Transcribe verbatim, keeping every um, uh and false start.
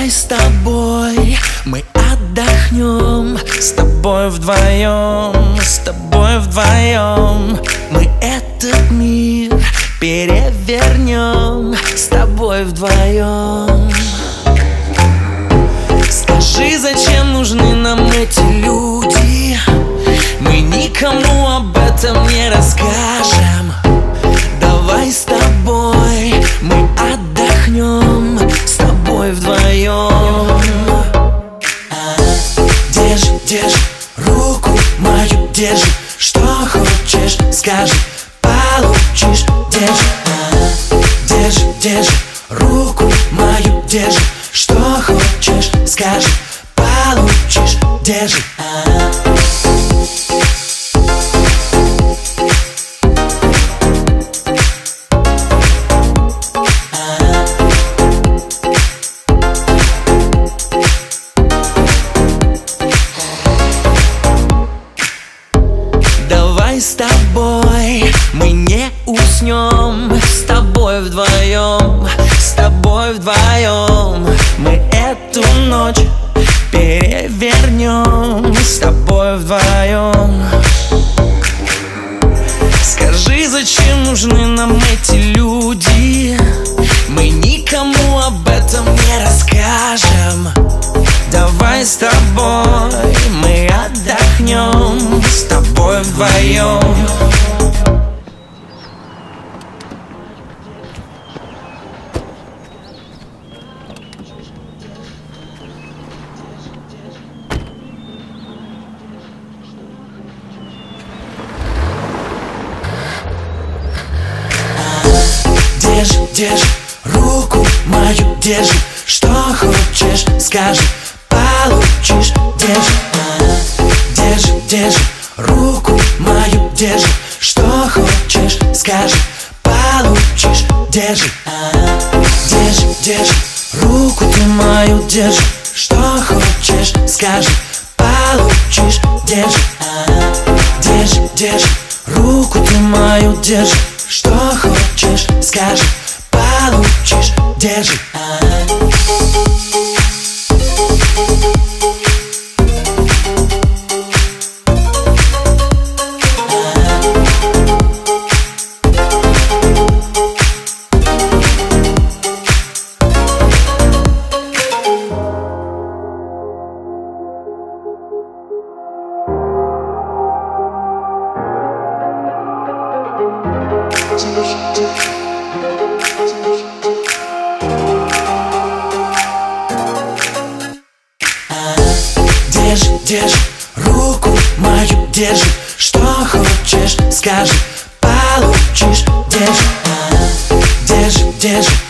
Давай с тобой мы отдохнем, с тобой вдвоем, с тобой вдвоем. Мы этот мир перевернем, с тобой вдвоем. Скажи, зачем нужны нам эти люди? Мы никому об этом не расскажем. Давай с тобой мы отдохнем, с тобой вдвоем. Держи, держи руку мою, держи. Что хочешь, скажи, получишь. Держи, держи, держи руку мою, держи. Что хочешь, скажи, получишь. Держи. Давай с тобой мы не уснем, с тобой вдвоем, с тобой вдвоем. Мы эту ночь перевернем, с тобой вдвоем. Скажи, зачем нужны нам эти люди? Мы никому об этом не расскажем. Давай с тобой мы отдохнем, с тобой вдвоем. Держи, держи руку мою, держи. Что хочешь, скажи, получишь. Держи, держи, держи руку мою, держи. Что хочешь, скажи, получишь. Держи, держи, держи руку ты мою, держи. Что хочешь, скажи, получишь. Держи, держи, держи руку ты мою, держи. Что хочешь, скажи, получишь. Держи. Держи, держи руку мою, держи. Что хочешь, скажи, получишь. Держи, держи, держи